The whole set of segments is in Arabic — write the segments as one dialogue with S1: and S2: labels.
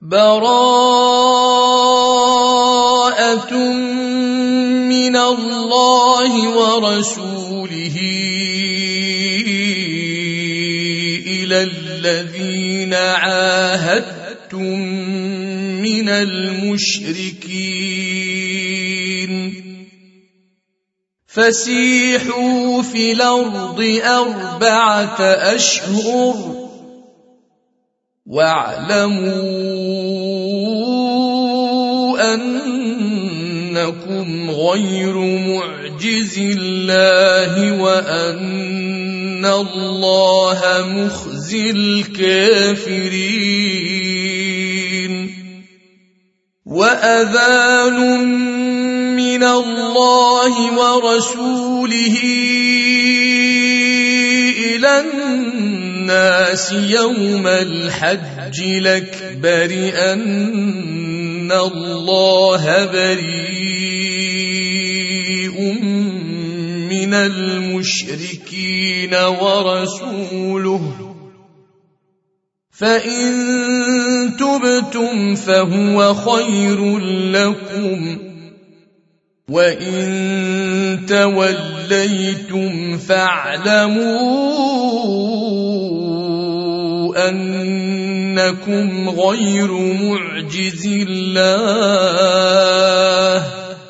S1: براءة من الله ورسوله إلى الذين عاهدتم من المشركين فسيحوا في الأرض 4 أشهر واعلموا أنكم غير معجز الله وأن الله مخزي الكافرين وأذان من الله ورسوله إلى الناس يوم الحج الأكبر أن الله بريء من المشركين ورسوله فإن تبتم فهو خير لكم وإن توليتم فاعلموا أنكم غير معجز الله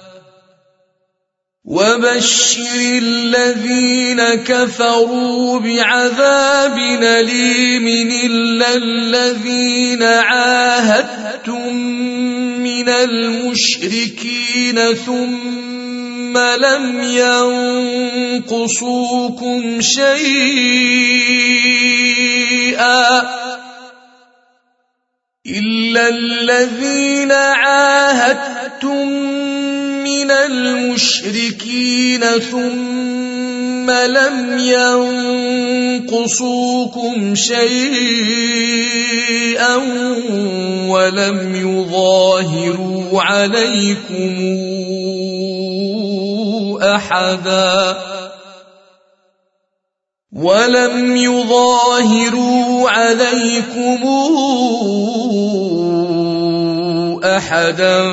S1: وبشر الذين كفروا بعذاب أليم إلا الذين عاهدتم من المشركين ثم لم ينقصوكم شيئا إلا الذين عاهدتم من المشركين ثم لم ينقصوكم شيئا ولم يظاهروا عليكم أحدا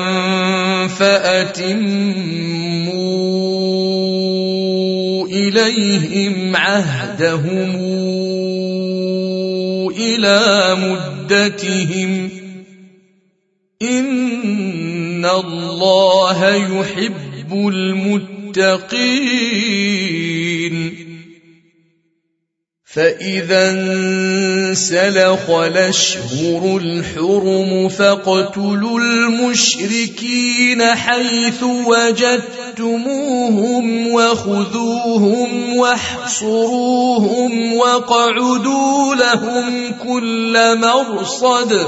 S1: فأتموا إليهم عهدهم إلى مدتهم إن الله يحب المتقين فإذا انسلخ الأشهر الحرم فاقتلوا المشركين حيث وجدتموهم وخذوهم واحصروهم واقعدوا لهم كل مرصد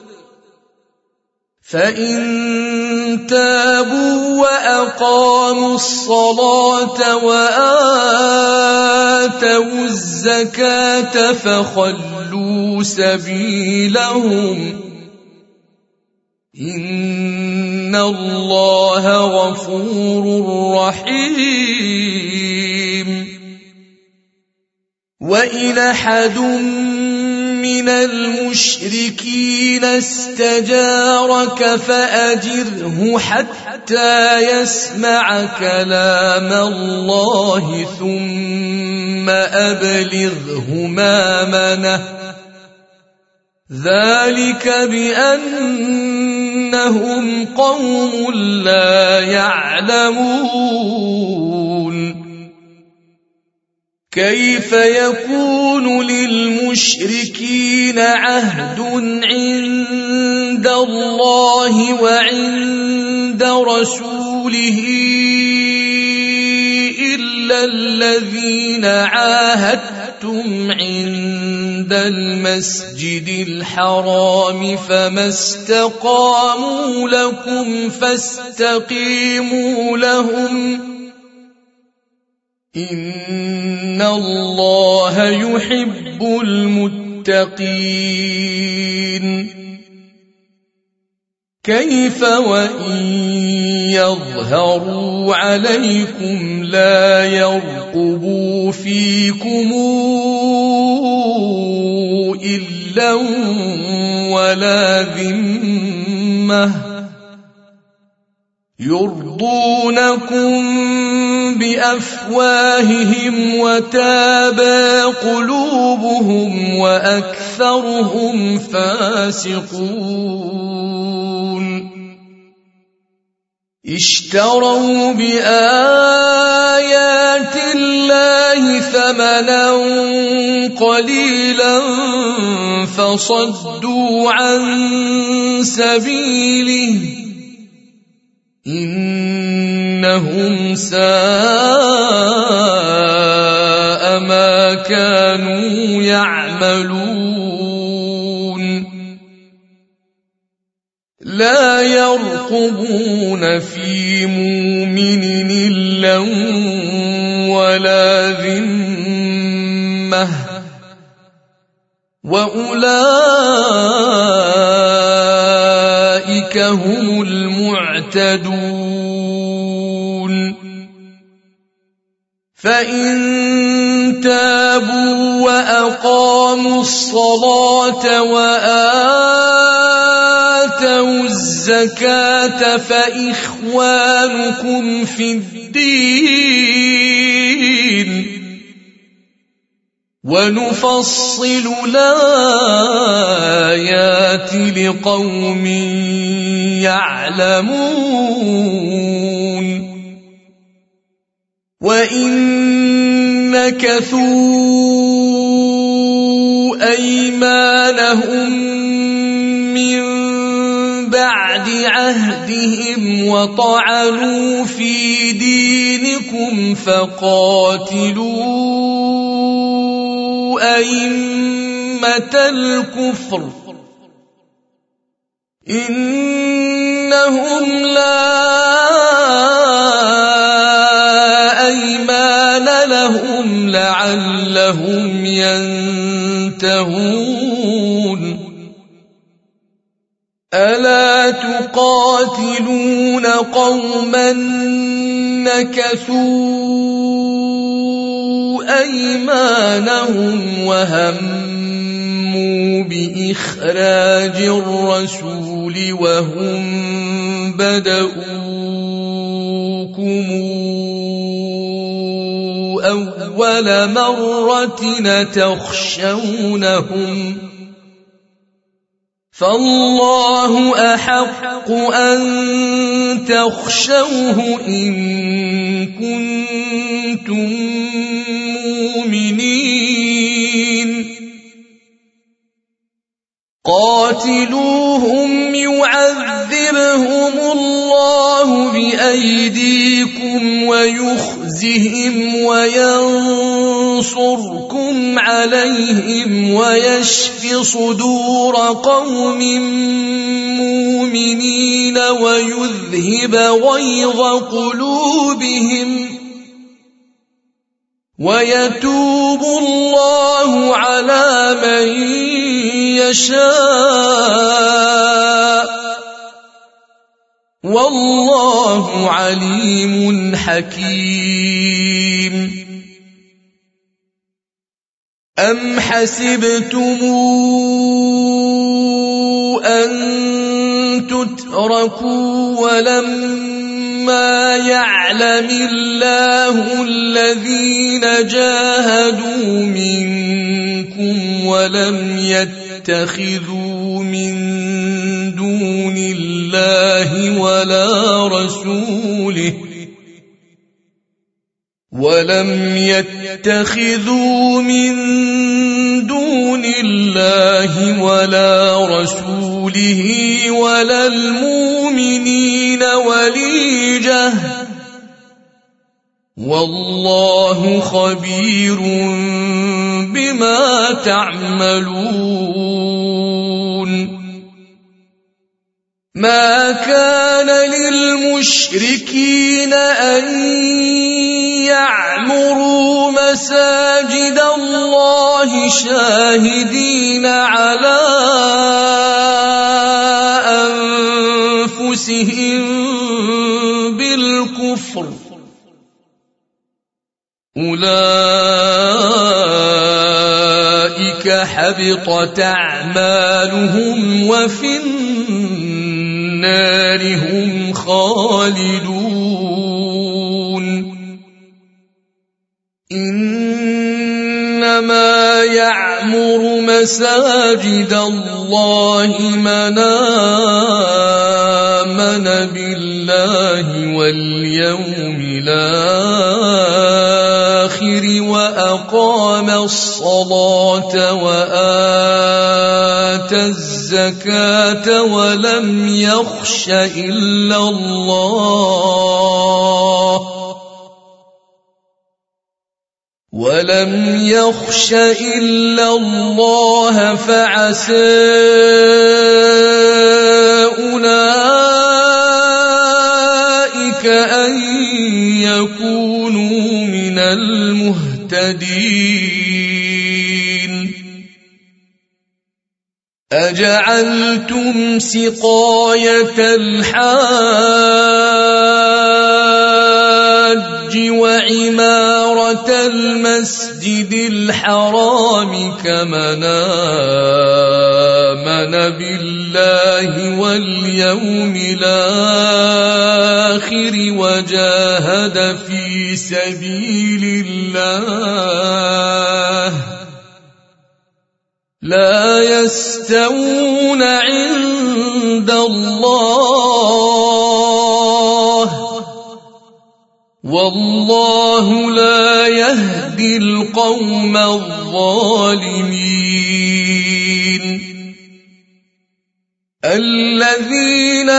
S1: فإن تابوا وأقاموا الصلاة وآتوا الزكاة فخلوا سبيلهم إن الله غفور رحيم وإن أحد من المشركين استجارك فأجره حتى يسمع كلام الله ثم أبلغه مأمنه ذلك بأنهم قوم لا يعلمون كيف يكون للمشركين عهد عند الله وعند رسوله إلا الذين عاهدتم عند المسجد الحرام فما استقاموا لكم فاستقيموا لهم إن الله يحب المتقين كيف وإن يظهروا عليكم لا يرقبوا فيكم إلا ولا ذمة يرضونكم بأفواههم وتابى قلوبهم وأكثرهم فاسقون اشتروا بآيات الله ثمنا قليلا فصدوا عن سبيله إنهم ساء ما كانوا يعملون لا يرقبون في مؤمن إلا ولا ذمة وأولئك هم المعتدون فإن تابوا وأقاموا الصلاة وآتوا الزكاة فإخوانكم في الدين ونفصل الآيات لقوم يعلمون وإن نكثوا أيمانهم من بعد عهدهم وطعنوا في دينكم فقاتلوا أئمة الكفر إنهم لا أيمان لهم لعلهم ينتهون ألا تقاتلون قوما نكثوا أيمانهم وهموا بإخراج الرسول وهم بدؤوكم أول مرة تخشونهم فالله أحق أن تخشوه إن كنتم مؤمنين قاتلوهم يعذبهم الله بأيديكم ويخزهم وينصركم عليهم ويشف صدور قوم مؤمنين ويذهب غيظ قلوبهم ويتوب الله على من يشاء والله عليم حكيم أم حسبتم أن تتركوا ولما يعلم الله الذين جاهدوا منكم ولم يتخذوا من دون الله ولا رسوله ولا المؤمنين وليجة والله خبير بما تعملون ما كان للمشركين أن يعمروا مساجد الله شاهدين على أنفسهم بالكفر أولئك حبطت أعمالهم وفي النار هم خالدون إنما يعمر مساجد الله من آمن بالله واليوم الآخر وأقام الصلاة وآتى الزكاة ولم يخش إلا الله فعسى أولئك أن يكونوا من المهتدين أجعلتم سقاية الحاج وعمارة المسجد الحرام كمن آمن بالله واليوم الآخر وجاهد في سبيل الله لا يستوون عند الله والله لا يهدي القوم الظالمين الذين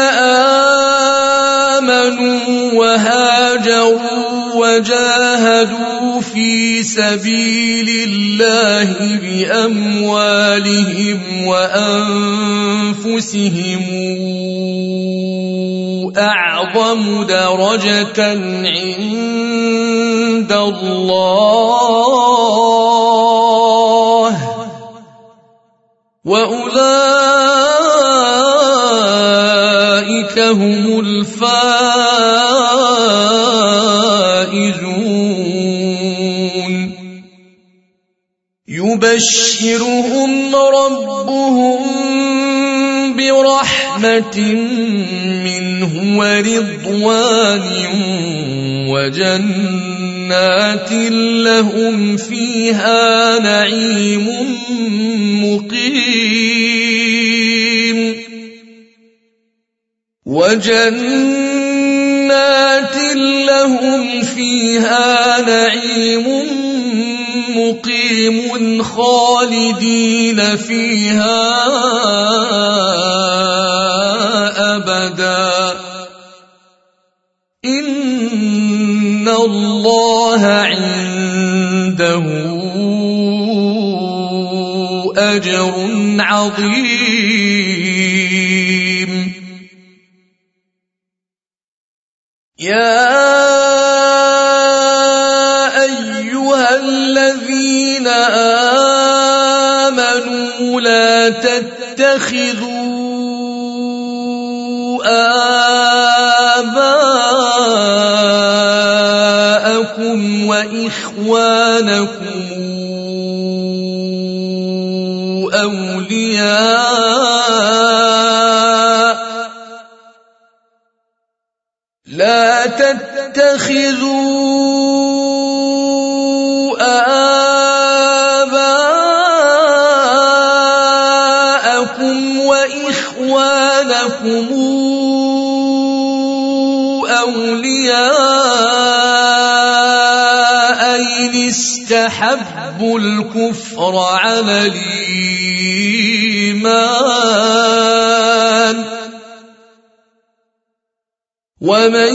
S1: آمنوا وهاجروا وجاهدوا في سبيل الله بأموالهم وأنفسهم أعظم درجة عند الله وأولئك هم الفائزون يبشرهم ربهم برحمة منه ورضوان وجنات لهم فيها نعيم مقيم خالدين فيها أبدا إن الله عنده أجر عظيم يا أيها الذين آمنوا لا تتخذوا آباءكم وإخوانكم أولياء لا تتخذوا آباءكم وإخوانكم أولياء إن استحبوا الكفر على الإيمان ومن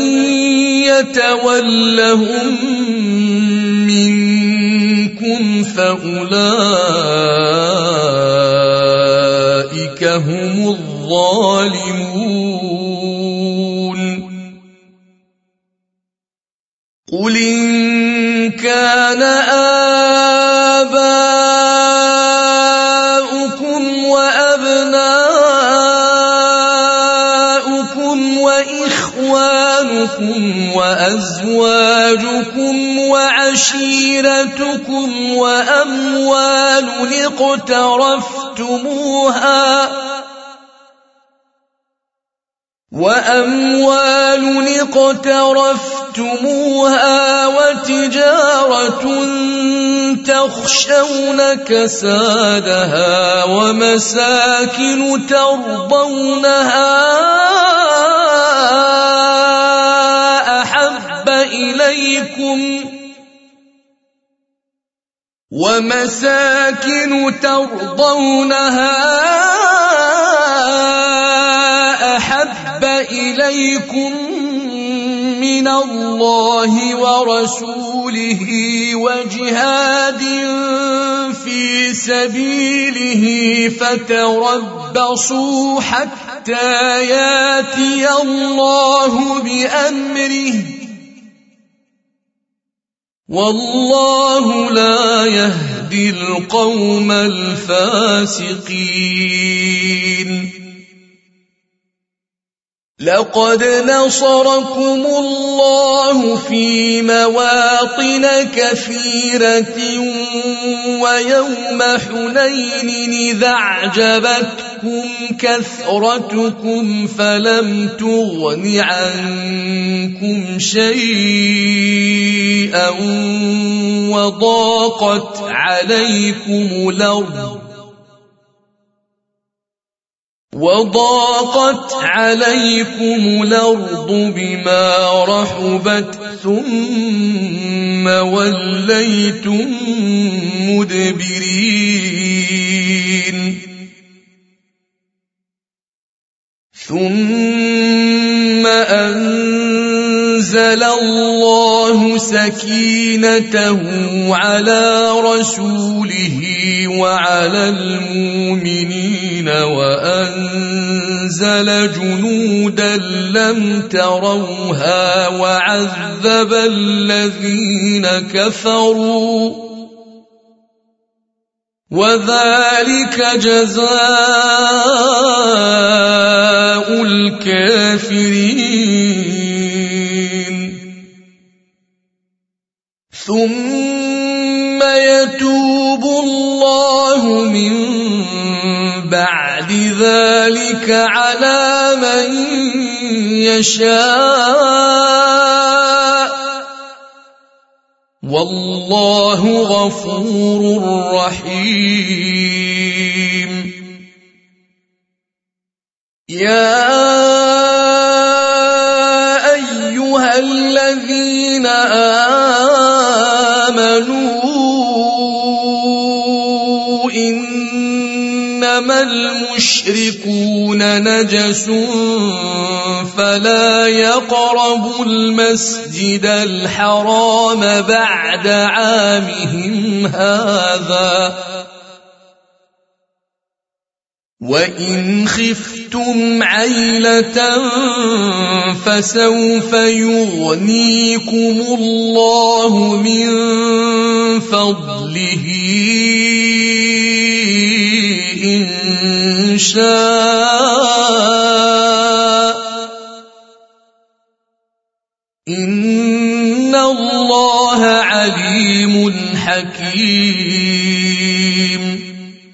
S1: يتولهم منكم فأولئك هم الظالمون قل إن كان آباؤكم وأبناؤكم وإخوانكم أولادكم وأزواجكم وعشيرتكم وأموال اقترفتموها وتجارة تخشون كسادها ومساكن ترضونها أحب إليكم من الله ورسوله وجهاد في سبيله فتربصوا حتى ياتي الله بأمره والله لا يهدي القوم الفاسقين. لقد نصركم الله في مواطن كثيرة ويوم حنين إذ أعجبتكم كثرتكم فلم تغن عنكم شيئا وضاقت عليكم الأرض بما رحبت ثم وليتم مدبرين. ثم أنزل الله سكينته على رسوله وعلى المؤمنين وأنزل جنودا لم تروها وعذب الذين كفروا وذلك جزاء الكافرين. ثم يتوب الله من بعد ذلك على من يشاء والله غفور رحيم. يا أيها الذين آمنوا إنما المشركون نجس فلا يقربوا المسجد الحرام بعد عامهم هذا وإن خفتم عيلة فسوف يغنيكم الله من فضله إن شاء إن الله عليم حكيم.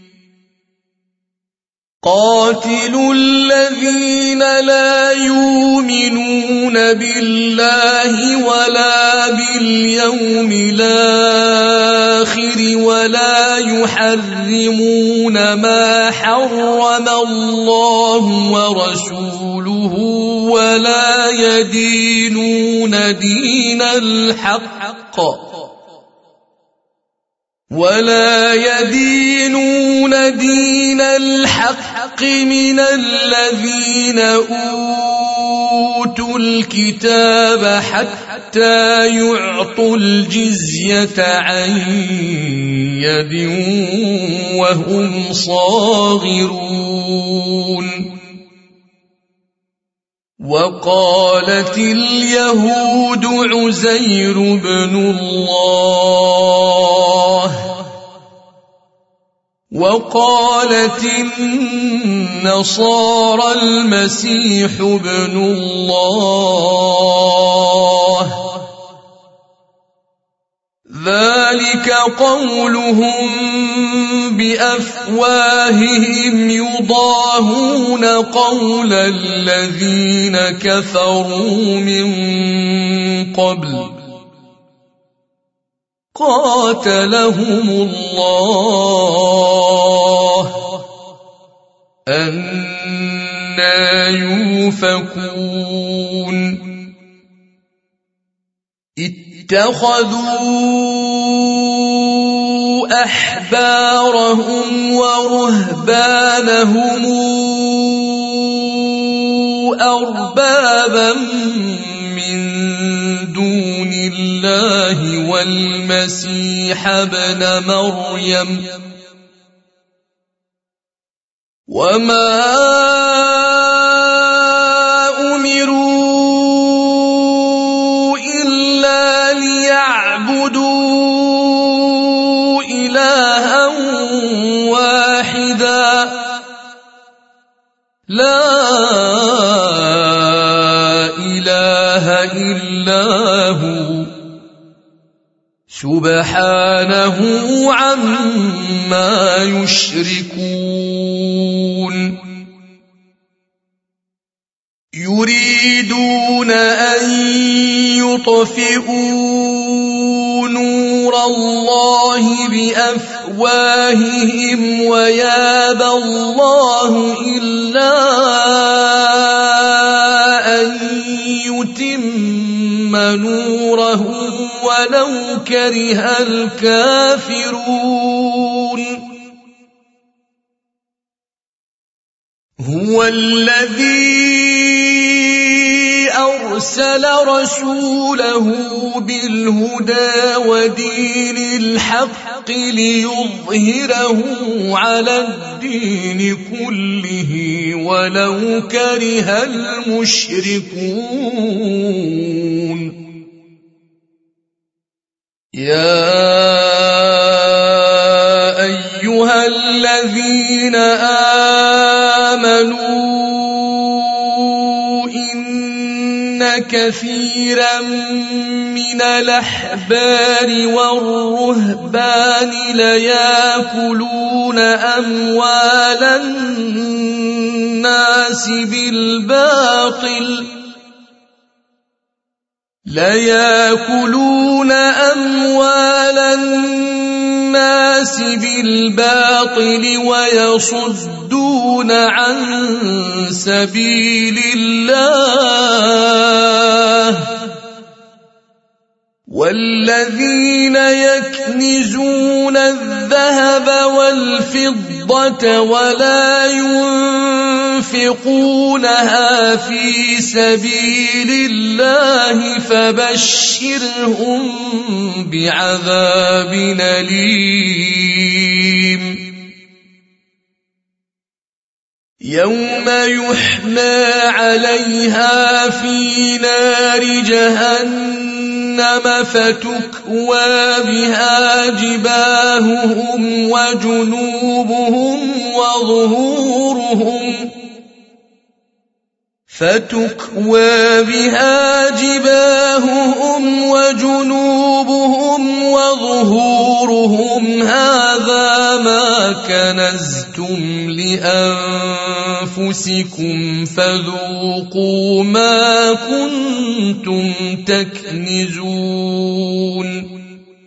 S1: قاتلوا الذين لا يؤمنون بالله ولا باليوم الآخر ولا يحرمون ما حرم الله ورسوله ولا يدينون دين الحق من الذين أوتوا الكتاب حتى يعطوا الجزية عن يد وهم صاغرون. وقالت اليهود عزير بن الله وقالت النصارى المسيح ابن الله ذلك قولهم بأفواههم يضاهون قول الذين كفروا من قبل قاتلهم الله أنى يؤفكون اتخذوا أحبارهم ورهبانهم أربابا من دون الله والمسيح ابن مريم وما أمروا إلا ليعبدوا إلها واحدا لا إله إلا هو سبحانه عما يشركون يريدون أن يطفئوا نور الله بأفواههم ويابى الله إلا أن يتم نوره ولو كره الكافرون هو الذي أرسل رسوله بالهدى ودين الحق ليظهره على الدين كله ولو كره المشركون يا أيها الذين آمنوا إن كثيرا من الأحبار والرهبان ليأكلون أموال الناس بالباطل ويصدون عن سبيل الله والذين يكنزون الذهب والفضة ولا ينفقونها في سبيل الله فبشرهم بعذاب أليم يوم يحمى عليها في نار جهنم فتكوى بها جباههم وجنوبهم وظهورهم هذا ما كنزتم لأنفسكم فذوقوا ما كنتم تكنزون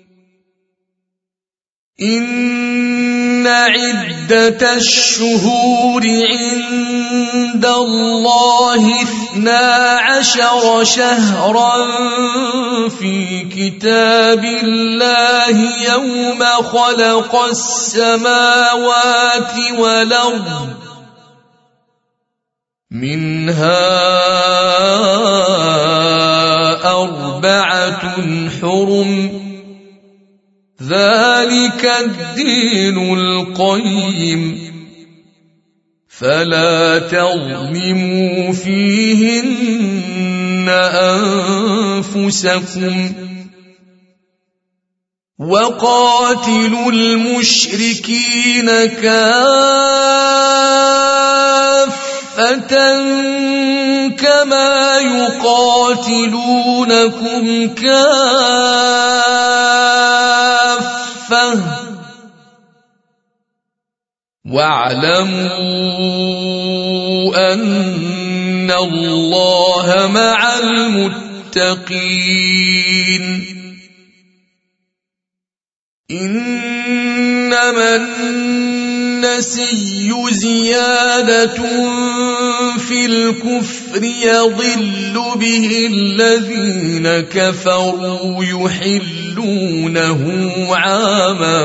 S1: إن عدة الشهور عند الله 12 شهرا في كتاب الله يوم خلق السماوات والأرض منها 4 حرم ذلك الدين القيم فلا تظلموا فيهن أنفسكم وقاتلوا المشركين كافة كما يقاتلونكم كافة واعلموا أن الله مع المتقين إنما النسي زيادة في الكفر يضل به الذين كفروا يحلونه عاما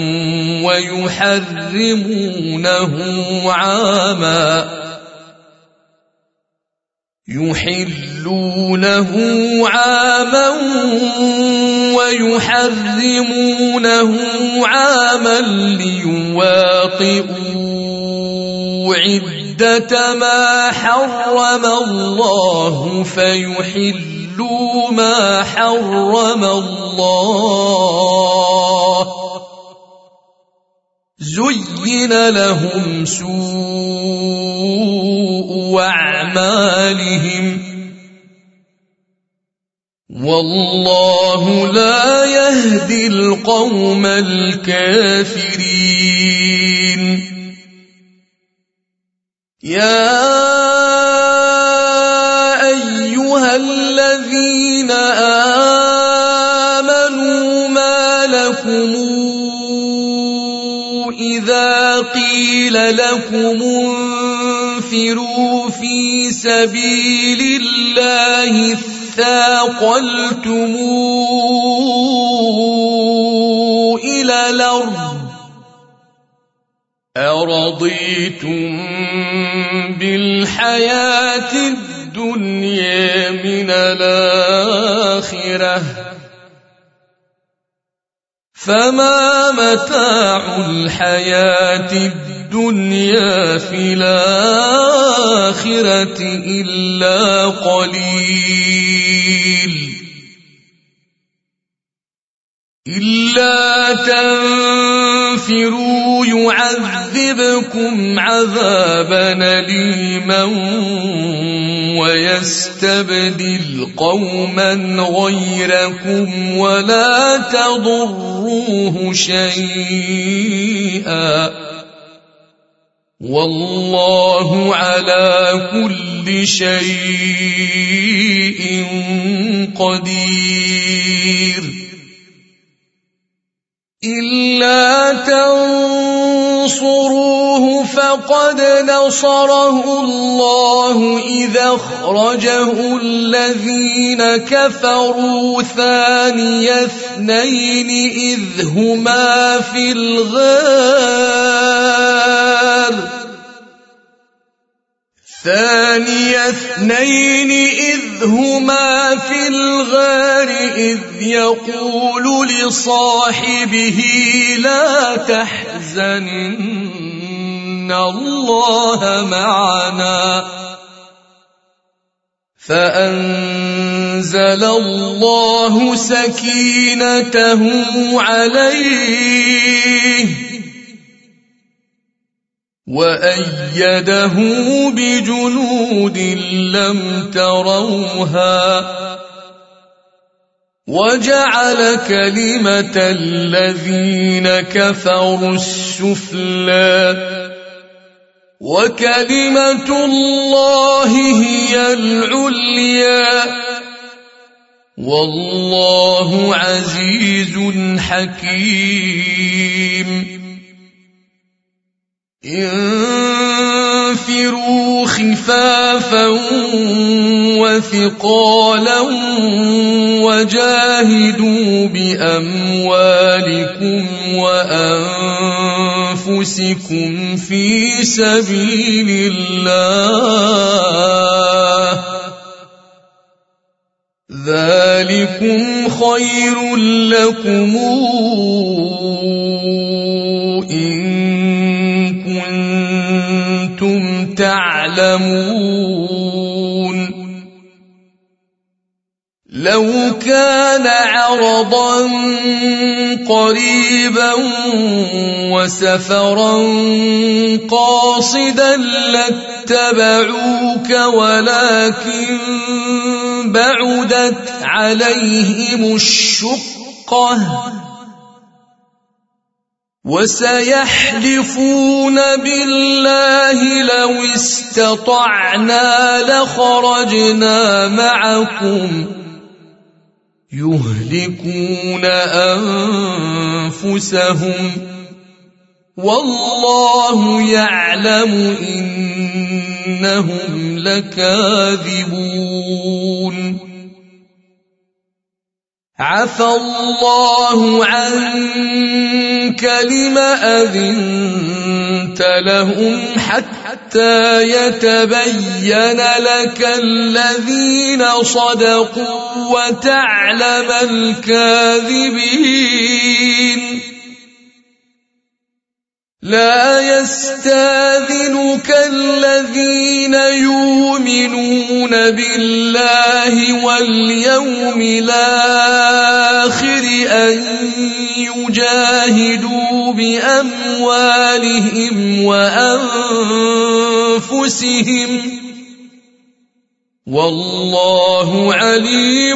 S1: ويحرمونه عاما ليواطئوا عدة ما حرم الله فيحلوا ما حرم الله زين لهم سوء أعمالهم والله لا يهدي القوم الكافرين يا أيها الذين آمنوا ما لكم إذا قيل لكم انفروا في سبيل الله اثاقلتم إلى الأرض أرضيتم بالحياة الدنيا من الآخرة فما متاع الحياة الدنيا في الآخرة إلا قليل إلا تنفروا يعذبكم عذابا أليما ويستبدل قوما غيركم ولا تضروه شيئا والله على كل شيء قدير إلا تنصروه فقد نصره الله إذا أخرجه الذين كفروا ثاني اثنين إذ هما في الغار إذ يقول لصاحبه لا تحزن إن الله معنا فأنزل الله سكينته عليه وأيده بجنود لم تروها وجعل كلمة الذين كفروا السفلى وكلمة الله هي العليا والله عزيز حكيم انفروا خفافا وثقالا وجاهدوا بأموالكم وأنفسكم في سبيل الله ذلكم خير لكم كنتم تعلمون لو كان عرضا قريبا وسفرا قاصدا لاتبعوك ولكن بعدت عليهم الشقة وسيحلفون بالله لو استطعنا لخرجنا معكم يهلكون أنفسهم والله يعلم إنهم لكاذبون عفى الله عنك لم أذنت لهم حتى يتبين لك الذين صدقوا وتعلم الكاذبين لا يستاذنك الذين يؤمنون بالله واليوم الآخر أن يجاهدوا بأموالهم وأنفسهم والله عليم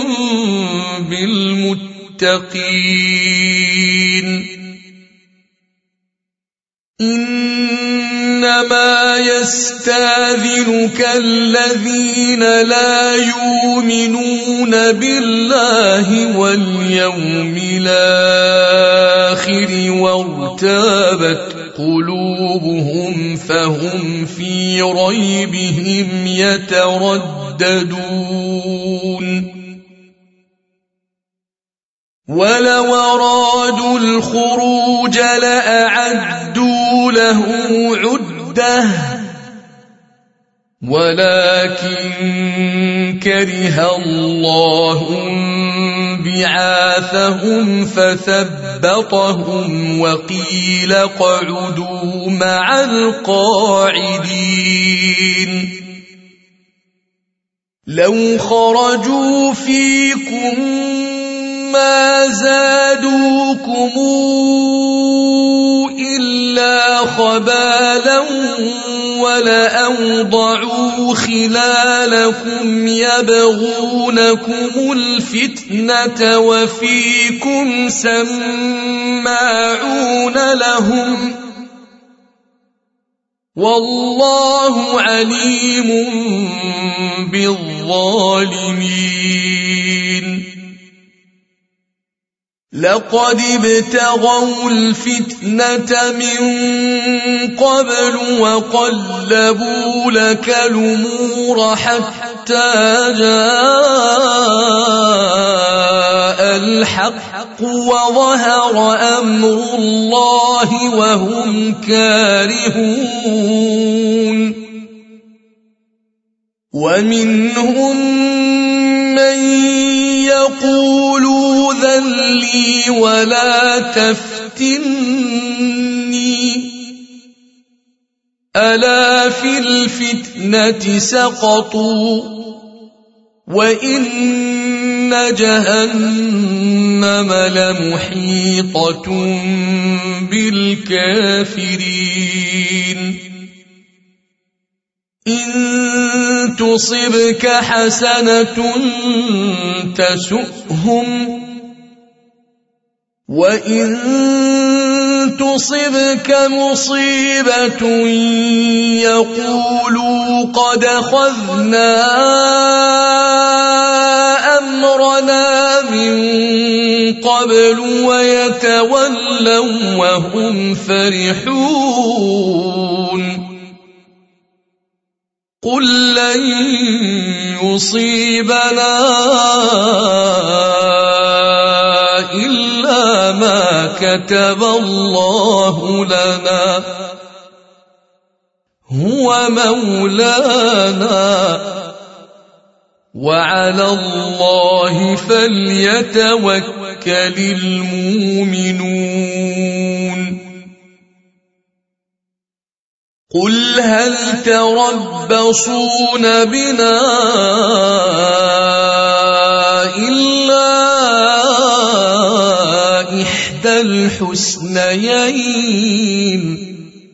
S1: بالمتقين إنما يستاذنك الذين لا يؤمنون بالله واليوم الآخر وارتابت قلوبهم فهم في ريبهم يترددون ولو أرادوا الخروج لأعدوا له عدة ولكن كره الله بعاثهم فثبطهم وقيل اقعدوا مع القاعدين لو خرجوا فيكم ما زادوكم إلا خبالا ولأوضعوا خلالكم يبغونكم الفتنة وفيكم سماعون لهم والله عليم بالظالمين لقد ابتغوا الفتنة من قبل وقلبوا لك الأمور حتى جاء الحق وظهر أمر الله وهم كارهون ومنهم من يقول ائذن لي ولا تفتني ألا في الفتنة سقطوا وإن جهنم لمحيطة بالكافرين إن تصبك حسنة تسؤهم وإن تصبك مصيبة يقولوا قد أخذنا أمرنا من قبل ويتولوا وهم فرحون قل لن يصيبنا إلا ما كتب الله لنا هو مولانا وعلى الله فليتوكل المؤمنون قل هل تربصون بنا إحدى الحسنيين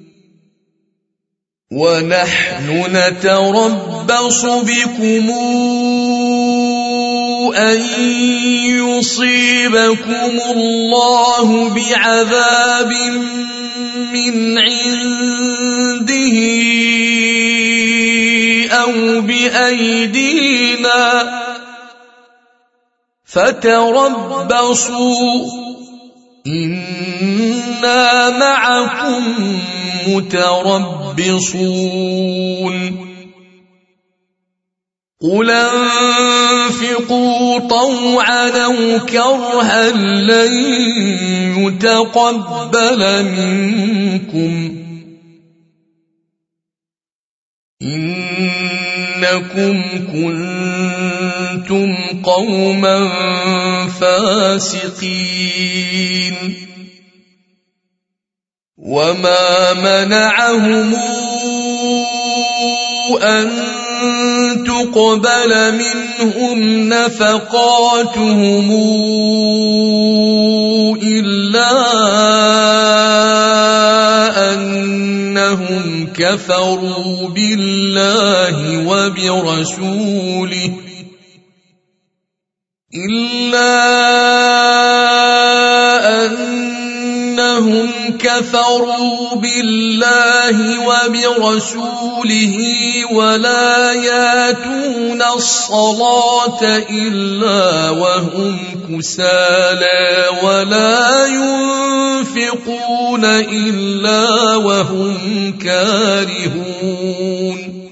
S1: ونحن نتربص بكم أن يصيبكم الله بعذاب من عنده أو بأيدينا فتربصوا إنا معكم متربصون قل انفقوا طوعا أو كرها لن يتقبل منكم إنكم كنتم قوما فاسقين وما منعهم أن تقبل منهم نفقاتهم إلا أنهم كفروا بالله وبرسوله ولا ياتون الصلاة إلا وهم كسالى ولا ينفقون إلا وهم كارهون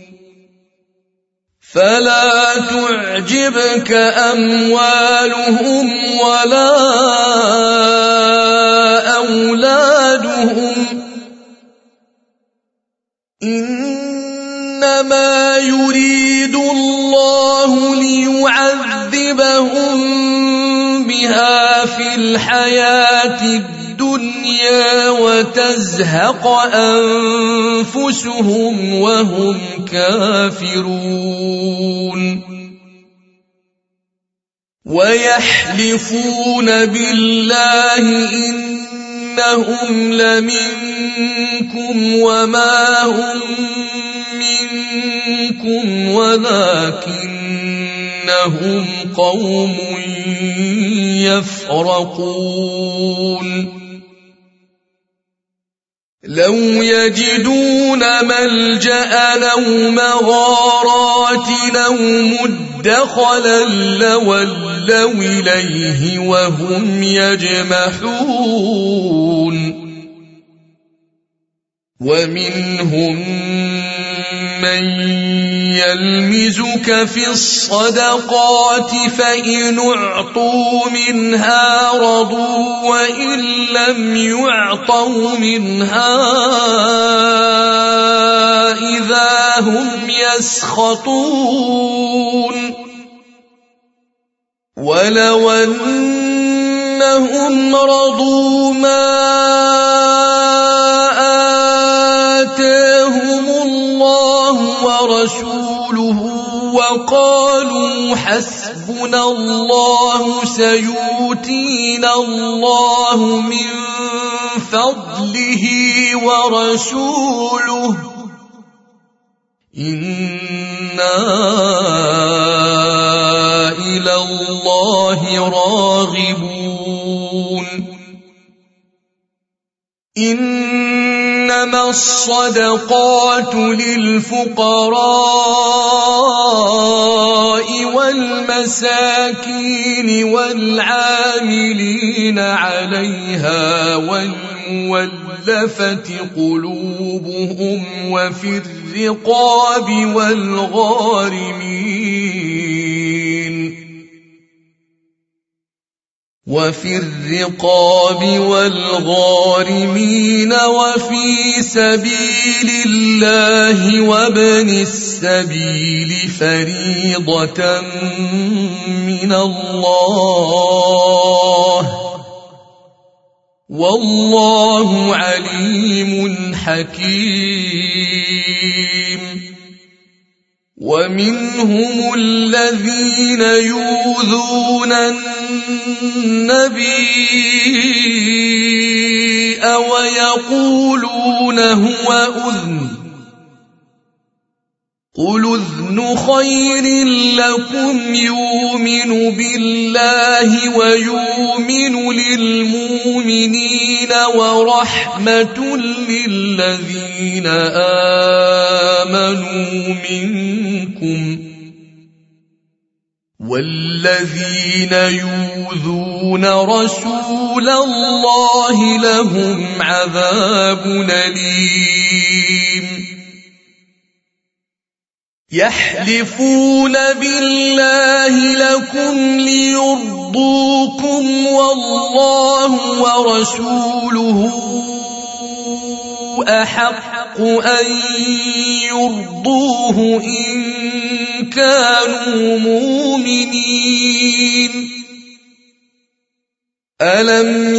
S1: فلا تعجبك أموالهم ولا أولادهم إنما يريد الله ليعذبهم بها في الحياة الدنيا وتزهق أنفسهم وهم كافرون ويحلفون بالله إنهم لمنكم وما هم منكم ولكنهم قوم يفرقون لو يجدون ملجأ أو مغارات أو مدخلا لولوا إليه وهم يجمحون ومنهم من يلمزك في الصدقات فإن أعطوا منها رضوا وإن لم يعطوا منها إذا هم يسخطون ولو أنهم رضوا ما آتاهم الله ورسوله وقالوا حسبنا الله سيؤتينا الله من فضله ورسوله إنا إلى الله راغبون إنما الصدقات للفقراء والمساكين والعاملين عليها والمولفة قلوبهم وفي الرقاب والغارمين وفي سبيل الله وابن السبيل فريضة من الله والله عليم حكيم ومنهم الذين يؤذون النبي ويقولون هو أذن قل أذن خير لكم يؤمن بالله ويؤمن للمؤمنين ورحمة للذين آمنوا منكم والذين يؤذون رسول الله لهم عذاب أليم يحلفون بالله لكم ليرضوكم والله ورسوله أحق أن يرضوه إن كانوا مؤمنين ألم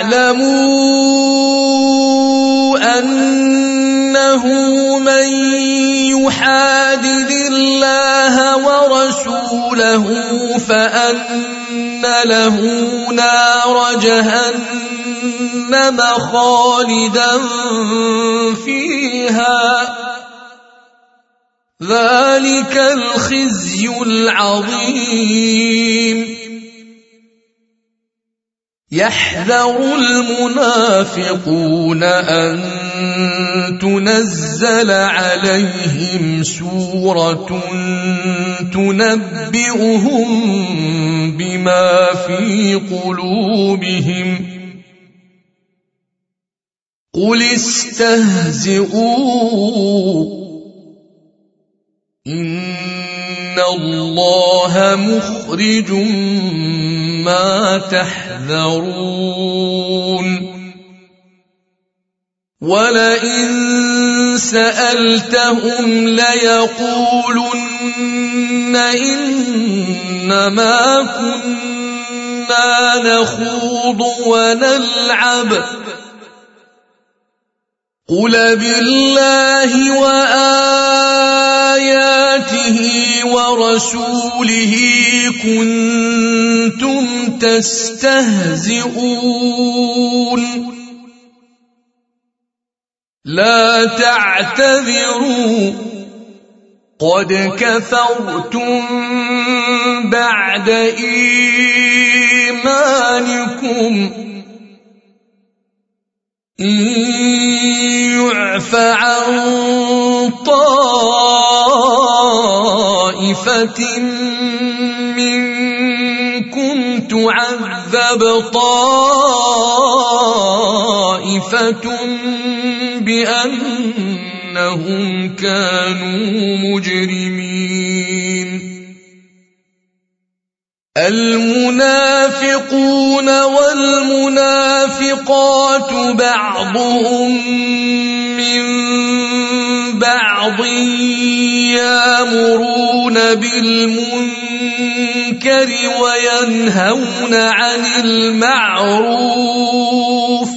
S1: يعلموا أنه من يحادد الله ورسوله فأن له نار جهنم خالدا فيها ذلك الخزي العظيم يحذر المنافقون أن تنزل عليهم سورة تنبئهم بما في قلوبهم قل استهزئوا إن الله مخرج ما تحذرون ولئن سألتهم ليقولن إنما كنا نخوض ونلعب قل بالله وآياته ورسوله كنتم تستهزئون لا تعتذروا قد كفرتم بعد إيمانكم إن يعف عن طائفة منكم تعذب طائفة بأنهم كانوا مجرمين المنافقون والمنافقات بعضهم من بعض يأمرون بالمنكر وينهون عن المعروف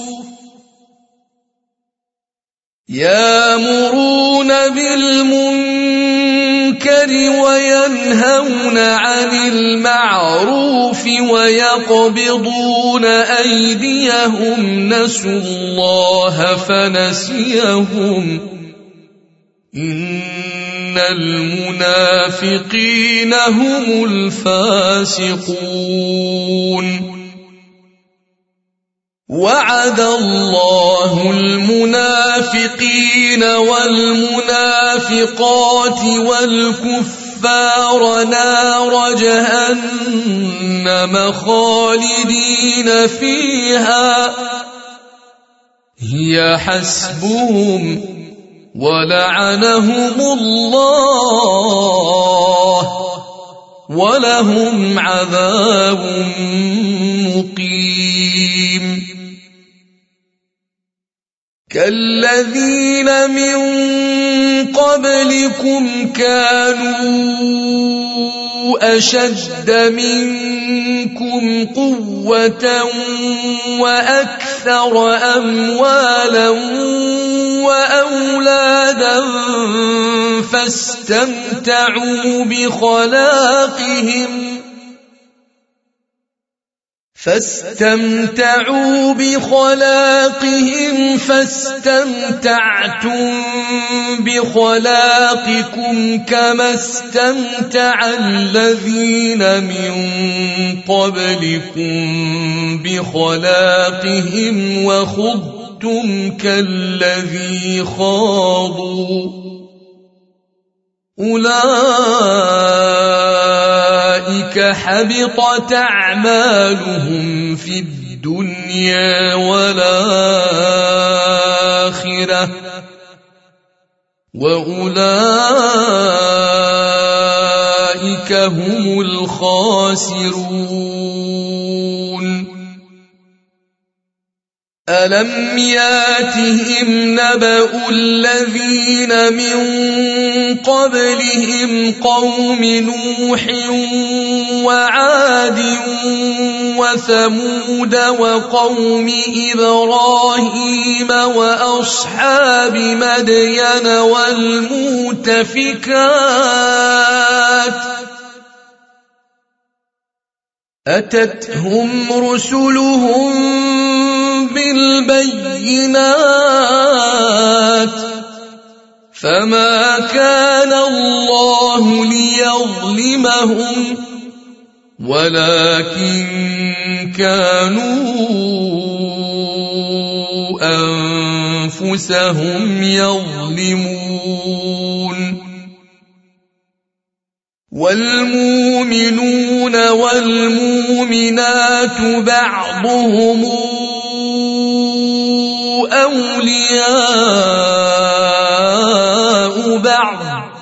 S1: وينهون عن المعروف ويقبضون أيديهم نسوا الله فنسيهم إن المنافقين هم الفاسقون وعد الله المنافقين والمنافقات والكفار نار جهنم خالدين فيها هي حسبهم ولعنهم الله ولهم عذاب مقيم كالذين من قبلكم كانوا أشد منكم منكم قوة وأكثر أموالا وأولادا فاستمتعوا بخلاقهم فاستمتعتم بخلاقكم كما استمتع الذين من قبلكم بخلاقهم وخضتم كالذي خاضوا أولئك حبطت أعمالهم في الدنيا والآخرة وأولئك هم الخاسرون ألم ياتهم نبأ الذين من قبلهم قوم نوح وعاد وثمود وقوم إبراهيم وأصحاب مدين والمؤتفكات أتتهم رسلهم بالبينات فما كان الله ليظلمهم ولكن كانوا أنفسهم يظلمون والمؤمنون والمؤمنات بعضهم أولياء بعض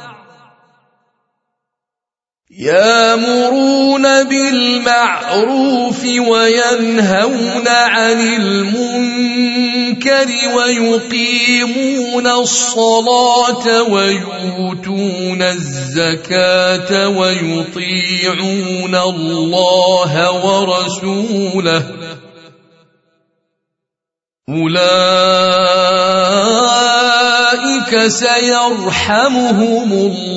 S1: يأمرون بالمعروف وينهون عن المنكر ويقيمون الصلاة ويؤتون الزكاة ويطيعون الله ورسوله أولئك سيرحمهم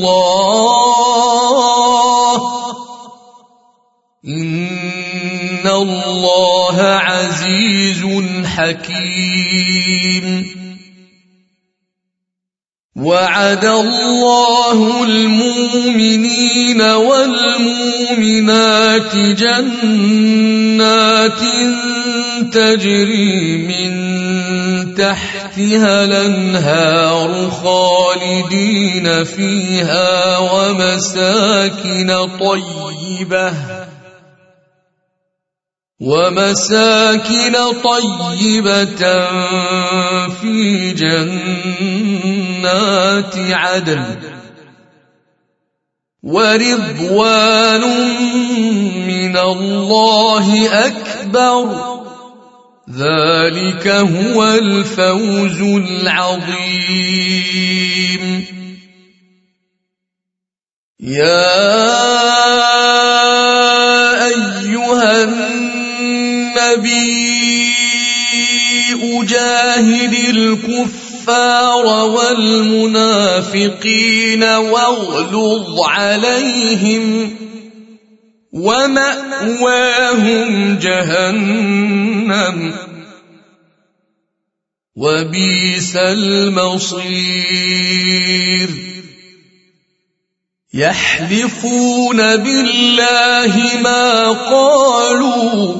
S1: الله إن الله عزيز حكيم وعد الله المؤمنين والمؤمنات جنات تجري من تحتها الأنهار خالدين فيها ومساكن طيبة في جنات عدن ورضوان من الله أكبر ذلك هو الفوز العظيم يا أيها النبي جاهد الكفار والمنافقين واغلظ عليهم ومأواهم جهنم وبئس المصير يحلفون بالله ما قالوا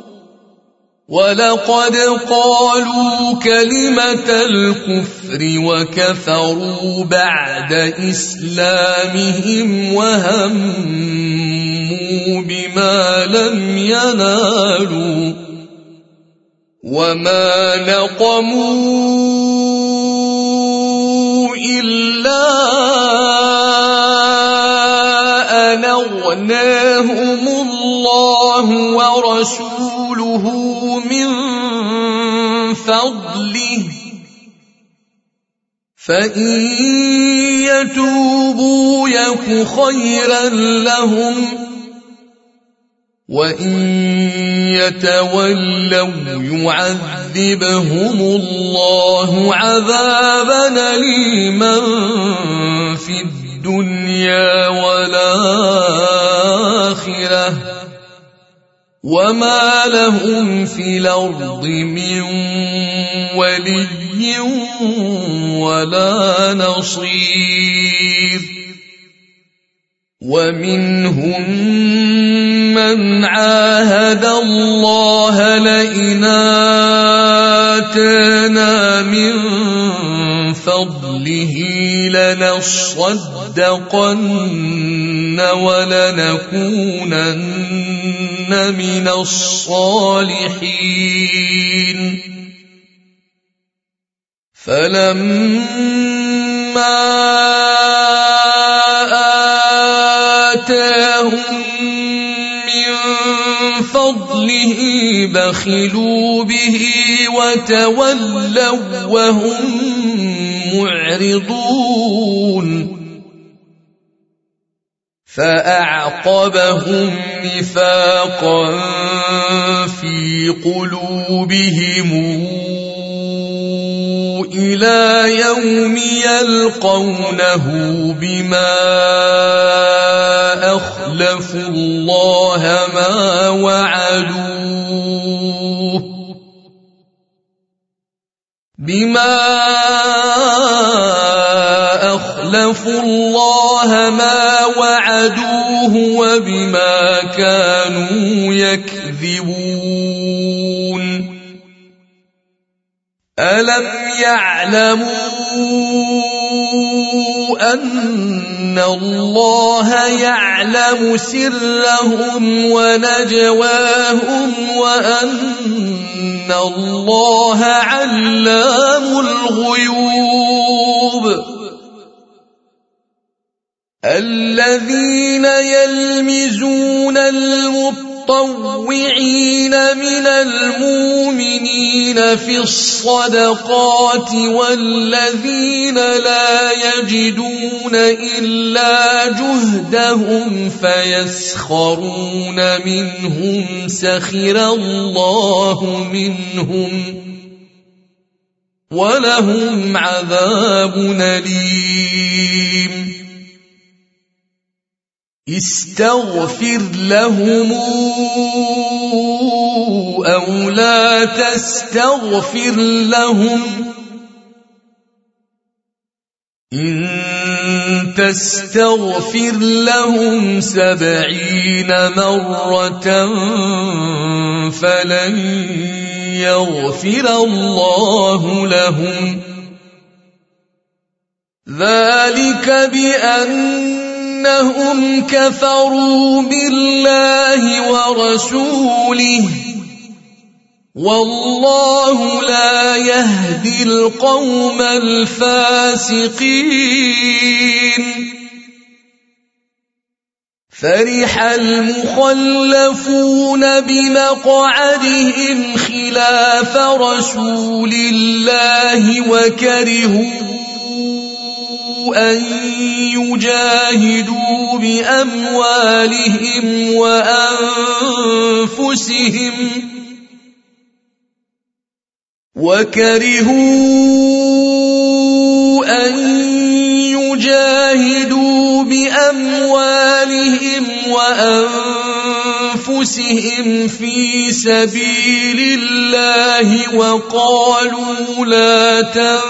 S1: ولقد قالوا كلمة الكفر وكفروا بعد إسلامهم وهموا بما لم ينالوا وما نقموا إلا أن أغناهم الله ورسوله من فضله فإن يتوبوا يك خيرا لهم وإن يتولوا يعذبهم الله عذابا أليما في الدنيا والآخرة وما لهم في الأرض من ولي ولا نصير ومنهم من عاهد الله لئن آتانا من فضله لنصدقن ولنكونن من الصالحين فلما آتاهم من فضله بخلوا به وتولوا وهم معرضون فأعقبهم نفاقا في قلوبهم إلى يوم يلقونه بما أخلفوا الله ما وعدوه وبما كانوا يكذبون ألم يعلموا أن الله يعلم سرهم ونجواهم وأن الله علام الغيوب الذين يلمزون المطوعين من المؤمنين في الصدقات والذين لا يجدون إلا جهدهم فيسخرون منهم سخر الله منهم ولهم عذاب أليم استغفر لهم أو لا تستغفر لهم إن تستغفر لهم 70 مرة فلن يغفر الله لهم ذلك بأنهم كفروا بالله ورسوله والله لا يهدي القوم الفاسقين فرح المخلفون بمقعدهم خلاف رسول الله وكرهوا أن يجاهدوا بأموالهم وأنفسهم في سبيل الله وقالوا لا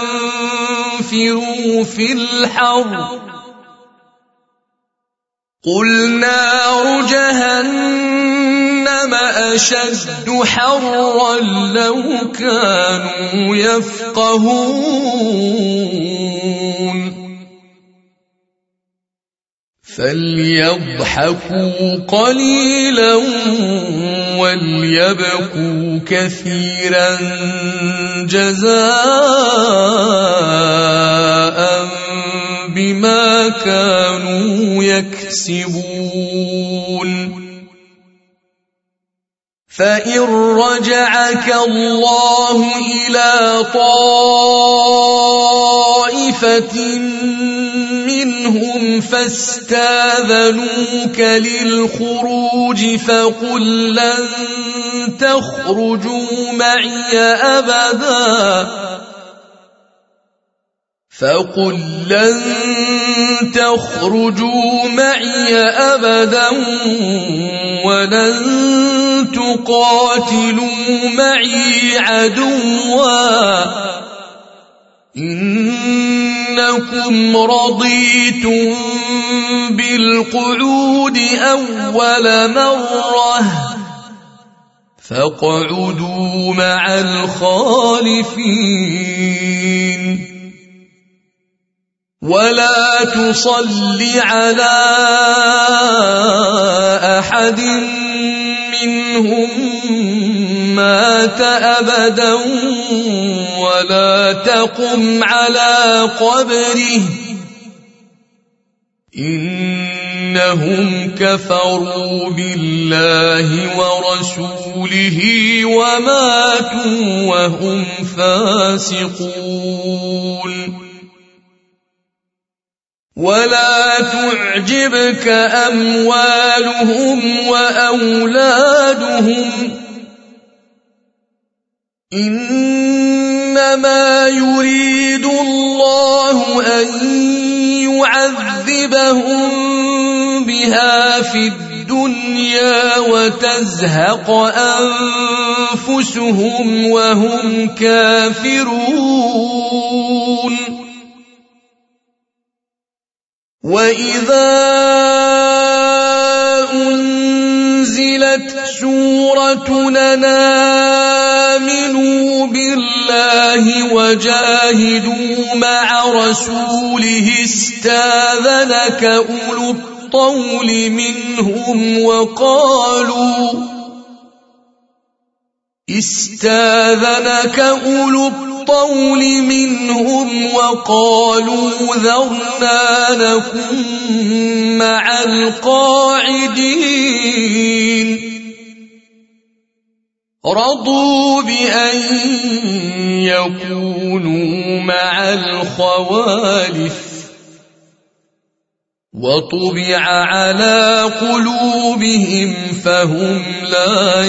S1: تنفروا في الحر قل نار جهنم أشد حرا لو كانوا يفقهون فليضحكوا قليلا وليبكوا كثيرا جزاء بما كانوا يكسبون فإن رجعك الله إلى طائفة منهم منهم فاستاذنوك للخروج فقل لن تخرجوا معي أبدا ولن تقاتلوا معي عدوا إنكم رضيتم بالقعود أول مرة فاقعدوا مع الخالفين ولا تصل على أحد منهم مات أبدا ولا تقم على قبره إنهم كفروا بالله ورسوله وماتوا وهم فاسقون ولا تعجبك أموالهم وأولادهم إنما يريد الله أن يعذبهم بها في الدنيا وتزهق أنفسهم وهم كافرون وإذا أنزلت سورة آمنوا بالله وجاهدوا مع رسوله استاذنك أولو الطول منهم وقالوا ذرنا نكن مع القاعدين رضوا بأن يكونوا مع الخوالف وطبع على قلوبهم فهم لا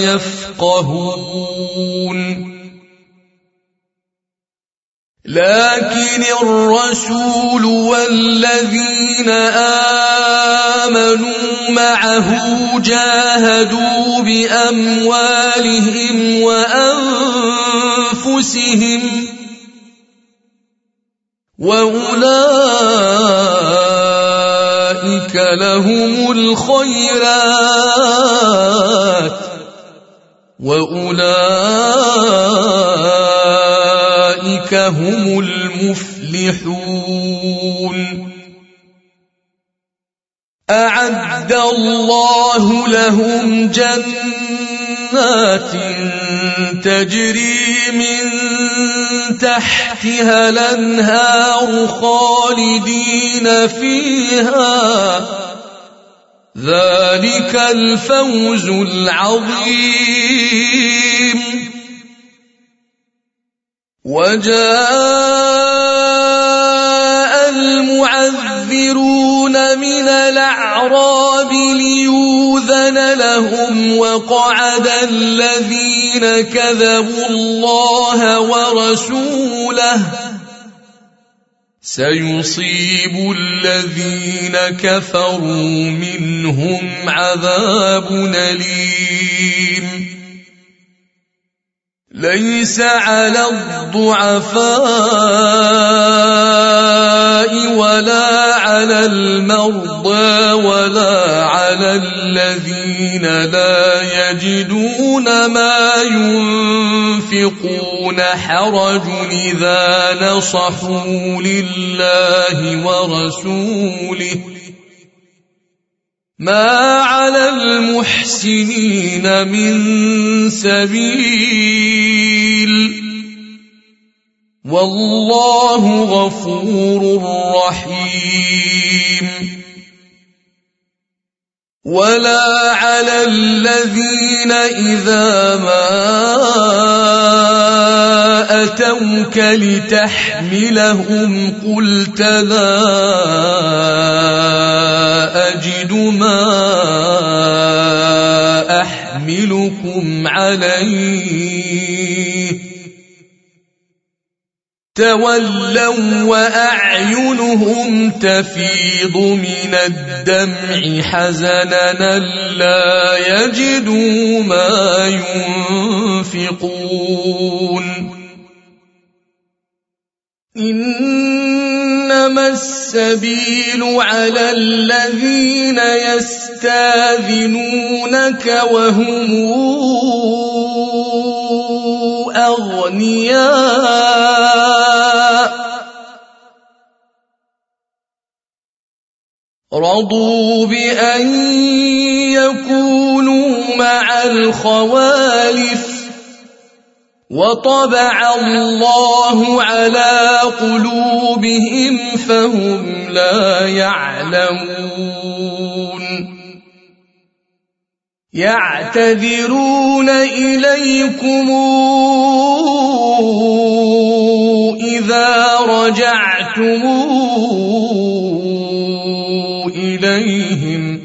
S1: يفقهون لكن الرسول والذين آمنوا معه جاهدوا بأموالهم وأنفسهم وأولئك لهم الخيرات وأولئك هم المفلحون أعد الله لهم جنات تجري من تحتها الأنهار خالدين فيها ذلك الفوز العظيم وجاء المعذرون من الأعراب ليؤذن لهم وقعد الذين كذبوا الله ورسوله سيصيب الذين كفروا منهم عذاب أليم ليس على الضعفاء ولا على المرضى ولا على الذين لا يجدون ما ينفقون حرج إذا نصحوا لله ورسوله ما على المحسنين من سبيل والله غفور رحيم ولا على الذين إذا ما أتوك لتحملهم قلت لا أجد ما أحملكم عليه تولوا وأعينهم تفيض من الدمع حزنا لا يجدوا ما ينفقون إنما السبيل على الذين يستاذنونك وهم أغنياء رضوا بأن يكونوا مع الخوالف وطبع الله على قلوبهم فهم لا يعلمون يعتذرون إليكم إذا رجعتم إليهم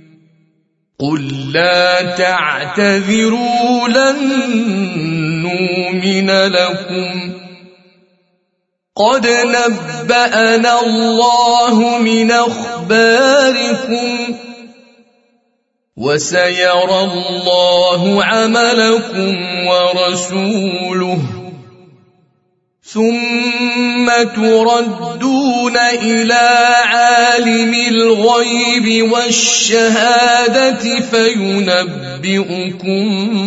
S1: قل لا تعتذروا لن نؤمن لكم قد نبأنا الله من أخباركم وسيرى الله عملكم ورسوله ثم تردون إلى عالم الغيب والشهادة فينبئكم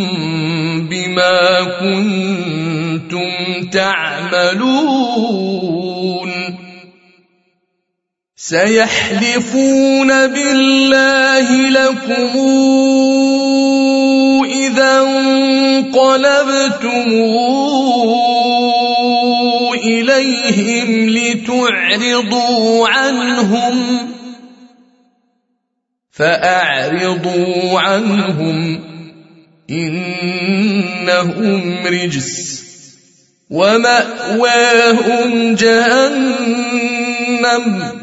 S1: بما كنتم تعملون سيحلفون بالله لكم إذا انقلبتم إليهم لتعرضوا عنهم فأعرضوا عنهم إنهم رجس ومأواهم جهنم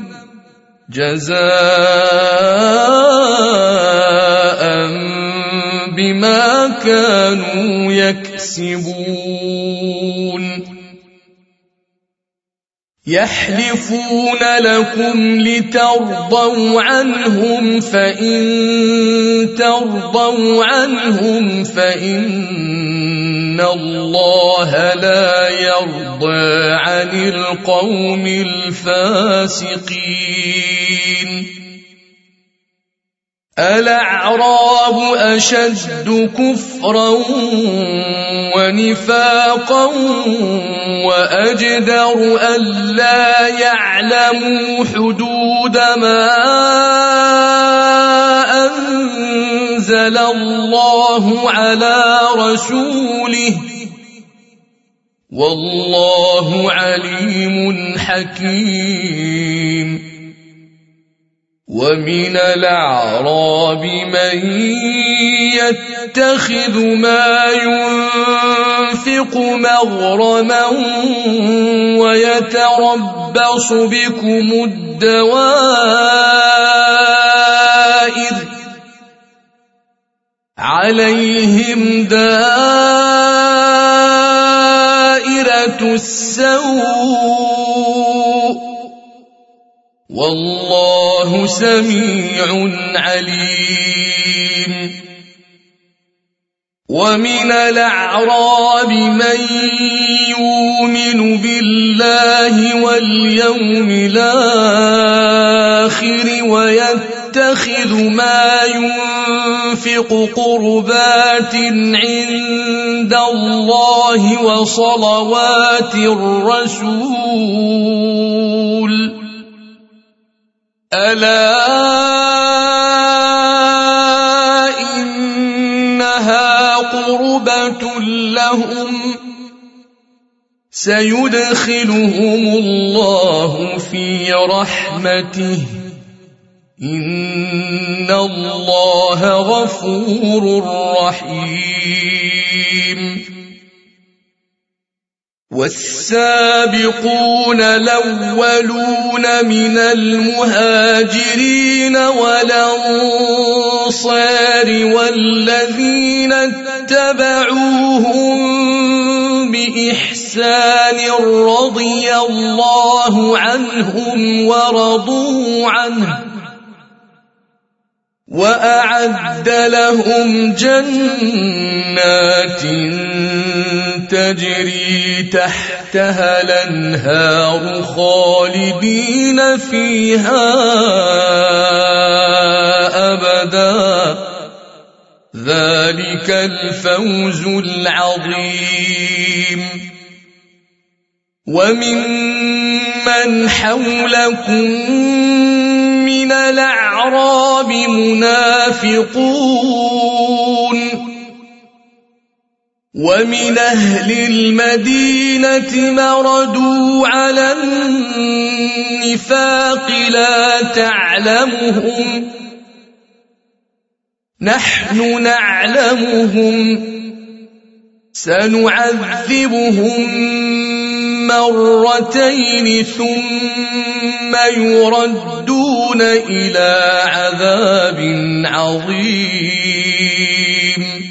S1: جزاء بما كانوا يكسبون يحلفون لكم لترضوا عنهم فإن ترضوا عنهم فإن الله لا يرضى عن القوم الفاسقين الأعراب أشد كفرا ونفاقا وأجدر ألا يعلموا حدود ما أنزل الله على رسوله والله عليم حكيم ومن الأعراب من يتخذ ما ينفق مغرما ويتربص بكم الدوائر عليهم دائرة السوء والله سميع عليم ومن الأعراب من يؤمن بالله واليوم الآخر ويتخذ ما ينفق قربات عند الله وصلوات الرسول ألا إنها قربة لهم سيدخلهم الله في رحمته إن الله غفور رحيم والسابقون الأولون من المهاجرين والأنصار والذين اتبعوهم بإحسان رضي الله عنهم ورضوا عنه وأعد لهم جنات تجري تحتها الأنهار خالدين فيها أبدا ذلك الفوز العظيم وممن حولكم من الأعراب منافقون ومن أهل المدينة مردوا على النفاق لا تعلمهم نحن نعلمهم سنعذبهم مرتين ثم يردون إلى عذاب عظيم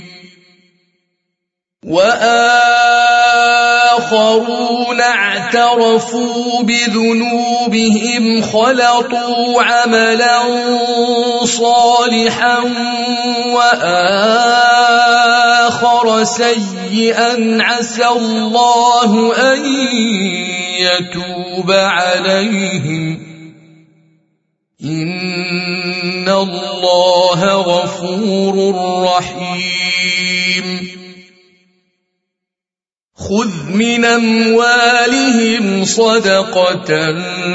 S1: وآخرون اعترفوا بذنوبهم خلطوا عملا صالحا وآخر سيئا عسى الله أن يتوب عليهم إن الله غفور رحيم خذ من أموالهم صدقة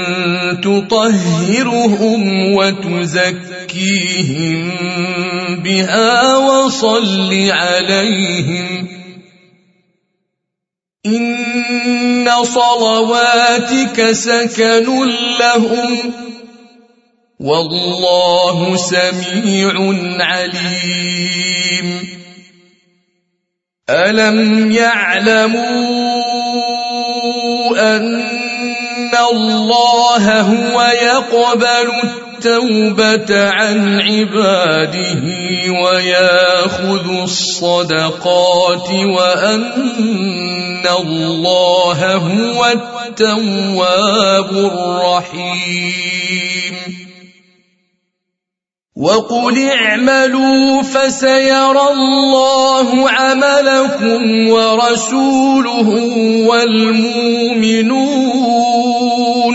S1: تطهرهم وتزكيهم بها وصل عليهم إن صلواتك سكن لهم والله سميع عليم ألم يعلموا أن الله هو يقبل التوبة عن عباده ويأخذ الصدقات وأن الله هو التواب الرحيم وقل اعملوا فسيرى الله عملكم ورسوله والمؤمنون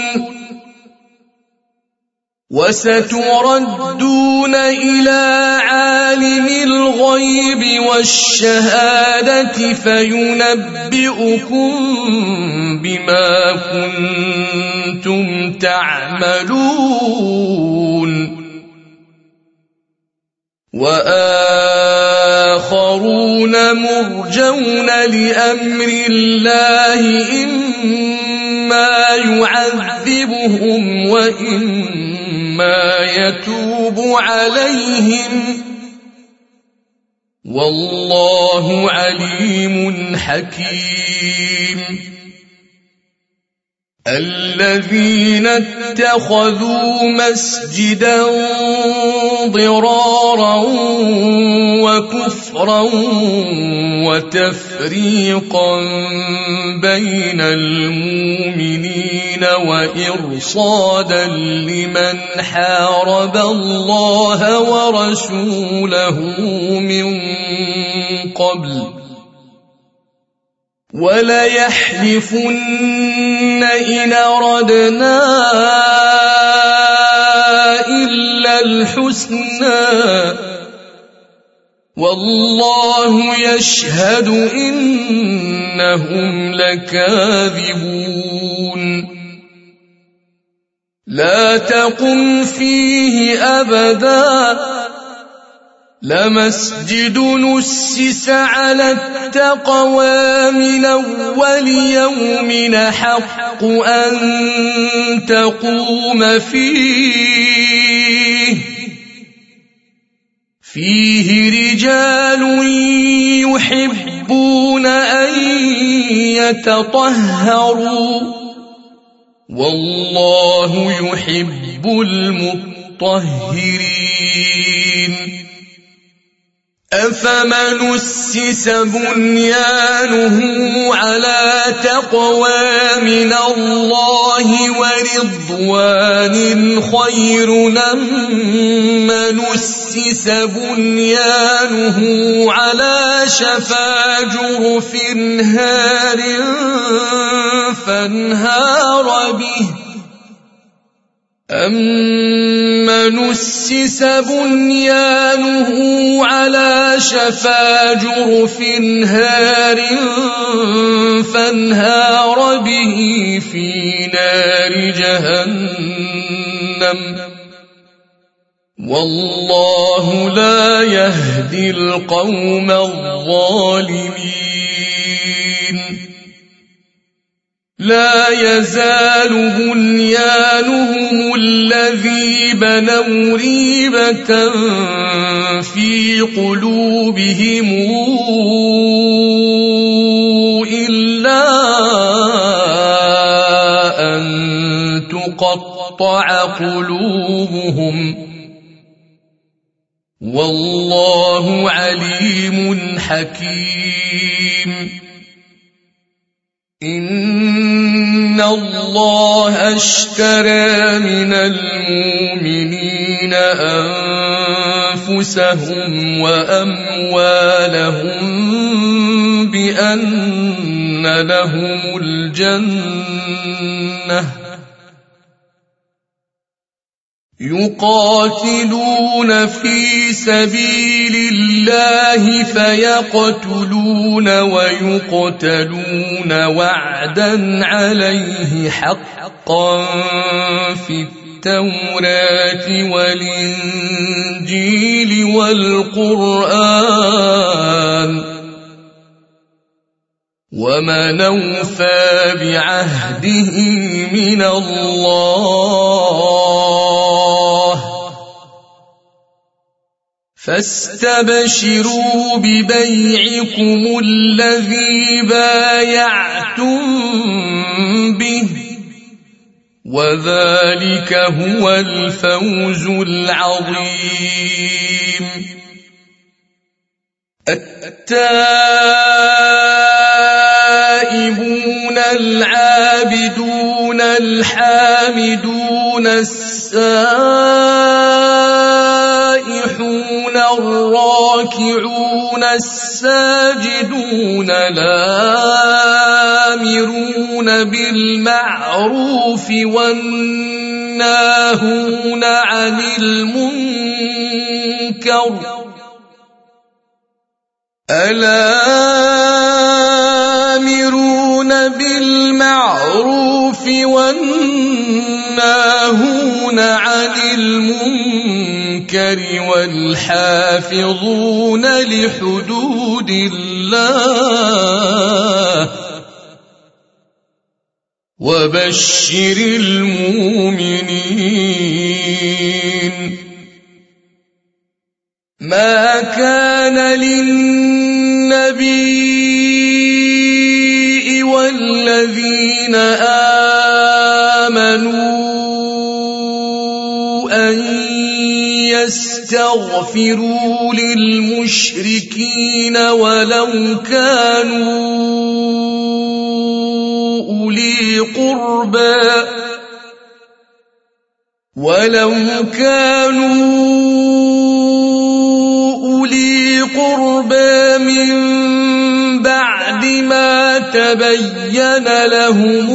S1: وستردون إلى عالم الغيب والشهادة فينبئكم بما كنتم تعملون وآخرون مرجون لأمر الله إما يعذبهم وإما يتوب عليهم والله عليم حكيم الذين اتخذوا مسجدا ضرارا وكفرا وتفريقا بين المؤمنين وإرصادا لمن حارب الله ورسوله من قبل وليحلفن إن أردنا إلا الحسنى والله يشهد إنهم لكاذبون لا تقم فيه أبدا لمسجد نسس على التقوى من أول يوم حق أن تقوم فيه فيه رجال يحبون أن يتطهروا والله يحب المطهرين أفمن أسس بنيانه على تقوى من الله ورضوان خير أم من أسس بنيانه على شفا جرف هار فانهار به أَمَّنْ أُسِّسَ بُنْيَانُهُ عَلَى شَفَا جُرُفٍ هَارٍ فَانْهَارَ بِهِ فِي نَارِ جَهَنَّمَ وَاللَّهُ لَا يَهْدِي الْقَوْمَ الظَّالِمِينَ لا يزال بنيانهم الذي بنوا ريبة في قلوبهم إلا أن تقطع قلوبهم والله عليم حكيم إن الله اشترى من المؤمنين أنفسهم وأموالهم بأن لهم الجنة يقاتلون في سبيل الله فيقتلون ويقتلون وعدا عليه حقا في التوراة والإنجيل والقرآن ومن أوفى بعهده من الله فاستبشروا ببيعكم الذي بايعتم به وذلك هو الفوز العظيم التائبون العابدون الحامدون السائحون الراكعون الساجدون الآمرون بالمعروف والناهون عن المنكر الآمرون بالمعروف والناهون عن المنكر والحافظون لحدود الله وبشر المؤمنين ما كان للنبي والذين آمنوا أن يستغفروا للمشركين ولو كانوا أولي قربى من بعد ما تبين لهم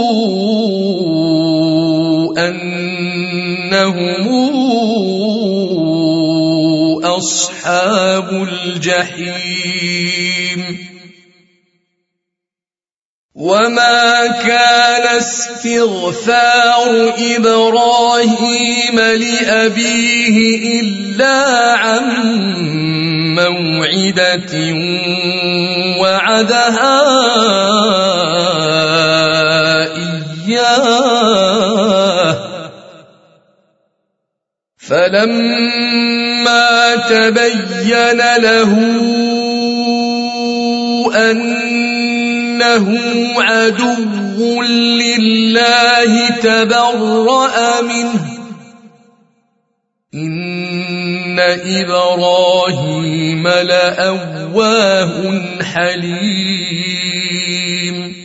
S1: أنهم أصحاب الجحيم وما كان استغفار إبراهيم لأبيه إلا عن موعدة وعدها إياه فلما فلما تبين له أنه عدو لله تبرأ منه إن إبراهيم لأواه حليم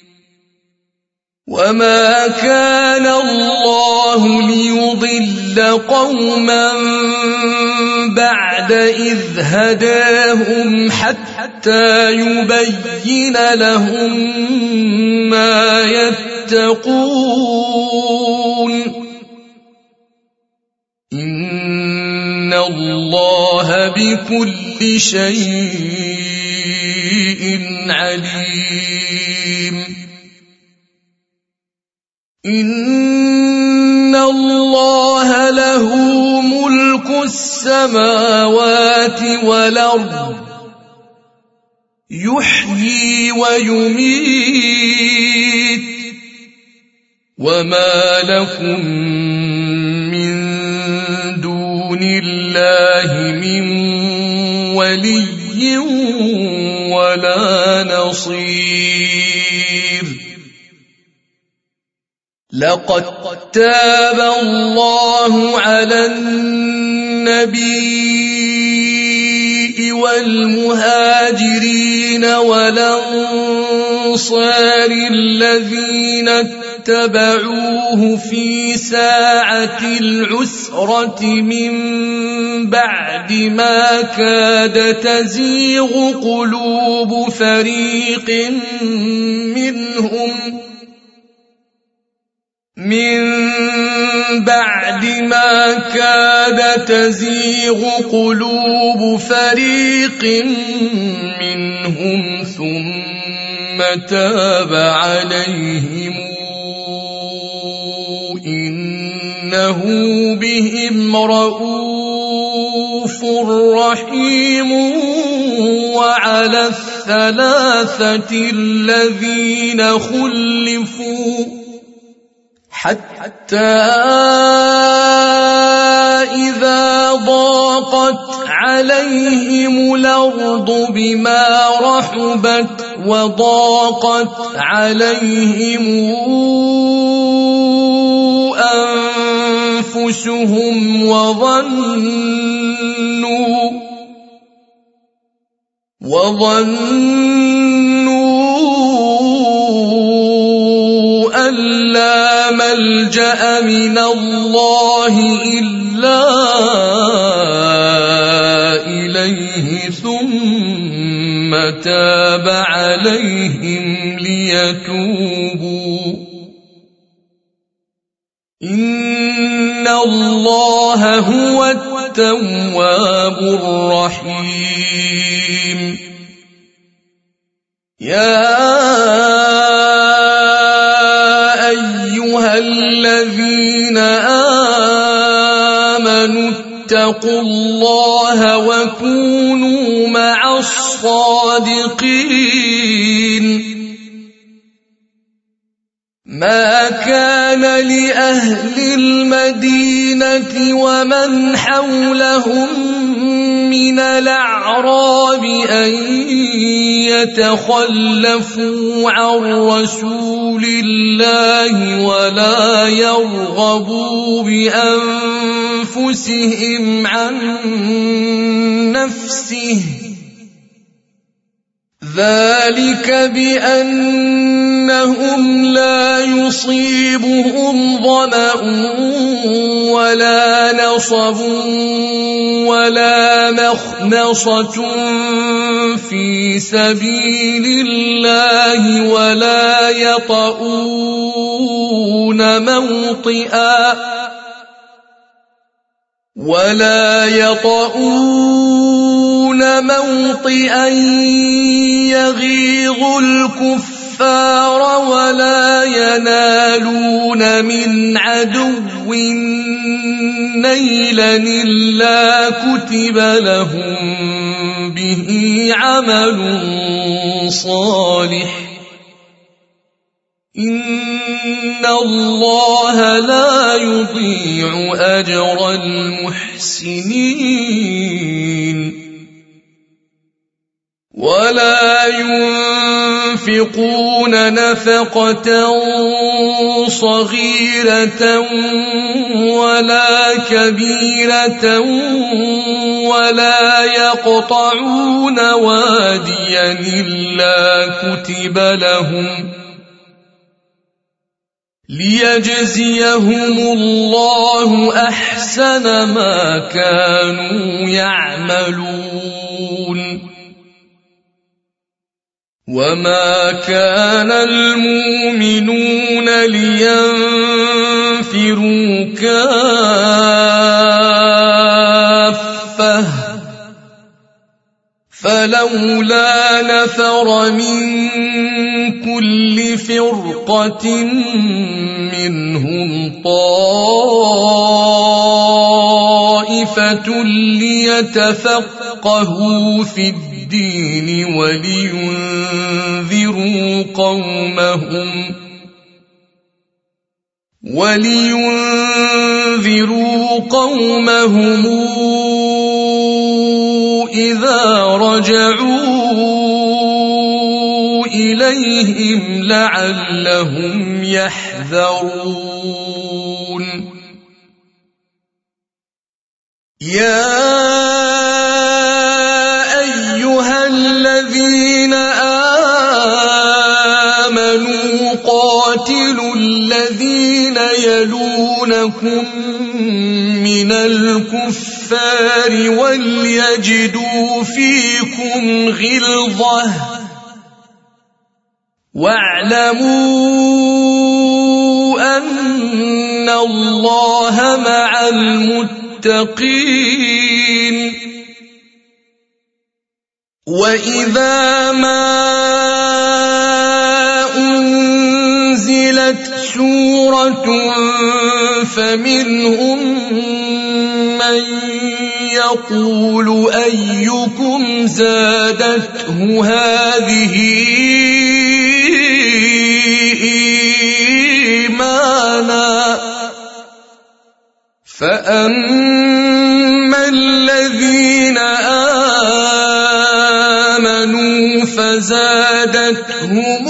S1: وما كان الله ليضل قوما بعد إذ هداهم حتى يبين لهم ما يتقون إن الله بكل شيء عليم إن الله له ملك السماوات والأرض يحيي ويميت وما لكم من دون الله من ولي ولا نصير لقد تاب الله على النبي والمهاجرين والأنصار الذين اتبعوه في ساعة العسرة من بعد ما كاد تزيغ قلوب فريق منهم من بعد ما كاد تزيغ قلوب فريق منهم ثم تاب عليهم إنه بهم رءوف رحيم وعلى الثلاثة الذين خلفوا حتى إذا ضاقت عليهم الأرض بما رحبت وضاقت عليهم أنفسهم وظنوا أن لا ملجأ من الله إلا إليه ثم تاب عليهم ليتوبوا إن الله هو التواب الرحيم يا أيها الذين آمنوا اتقوا الله وكونوا مع الصادقين ما كان لأهل المدينة ومن حولهم من الأعراب أن يتخلفوا عن رسول الله ولا يرغبوا بأنفسهم عن نفسه ذلك بأنهم لا يصيبهم ظمأ ولا نصب ولا مخنصة في سبيل الله ولا يطؤون موطئا يغيظ الكفار ولا ينالون من عدو نيلا إلا كتب لهم به عمل صالح إن الله لا يضيع أجر المحسنين المحسنين ولا ينفقون نفقة صغيرة ولا كبيرة ولا يقطعون واديا إلا كتب لهم ليجزيهم الله أحسن ما كانوا يعملون وما كان المؤمنون لينفروا كافة فلولا نفر من كل فرقة منهم طائفة ليتفقهوا في الدين ولينذروا قومهم إذا رجعوا إليهم لعلهم يحذرون يا أيها الذين آمنوا قاتلوا الذين يلونكم من الكفار وليجدوا فيكم غلظة واعلموا أن الله مع المتقين وإذا ما أنزلت سورة فمنهم من يقول أيكم زادته هذه إيمانا فأما الذين آمنوا فزادتهم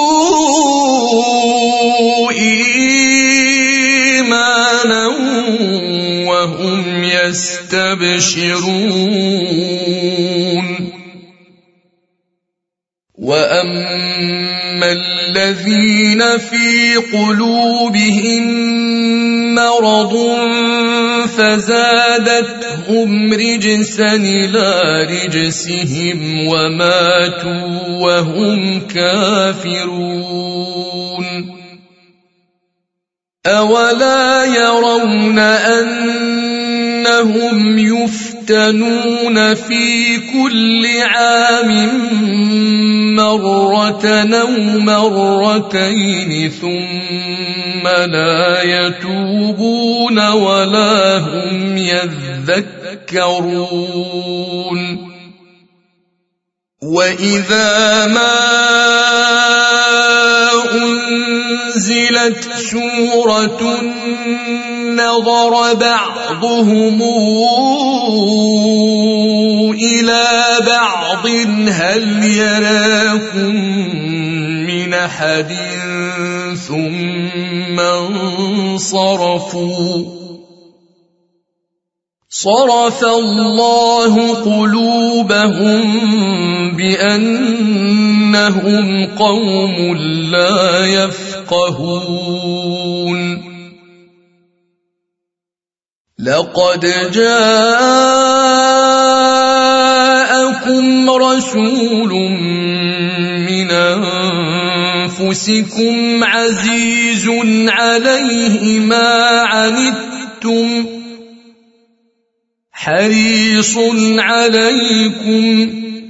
S1: إيمانا وهم يستبشرون وأما الذين في قلوبهم مرض فزادتهم رجسا إلى رجسهم وماتوا وهم كافرون أولا يرون أنهم يفتنون في كل عام مرة أو مرتين ثم لا يتوبون ولا هم يذكرون وإذا ما أنزلت سورة نظر بعضهم إلى بعض هل يراكم من أحد ثم انصرفوا صرف الله قلوبهم بأنهم قوم لا يفقهون لقد جاءكم رسول من أنفسكم عزيز عليه ما عنتم حريص عليكم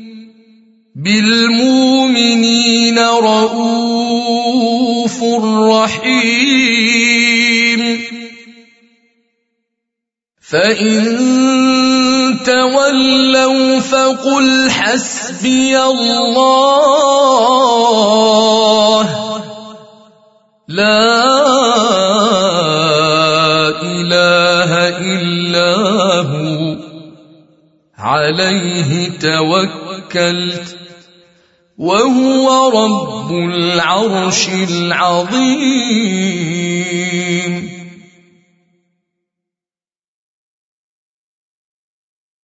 S1: بالمؤمنين رؤوف رحيم فإن تولوا فقل حسبي الله لا إله إلا هو عليه توكلت وهو رب العرش العظيم.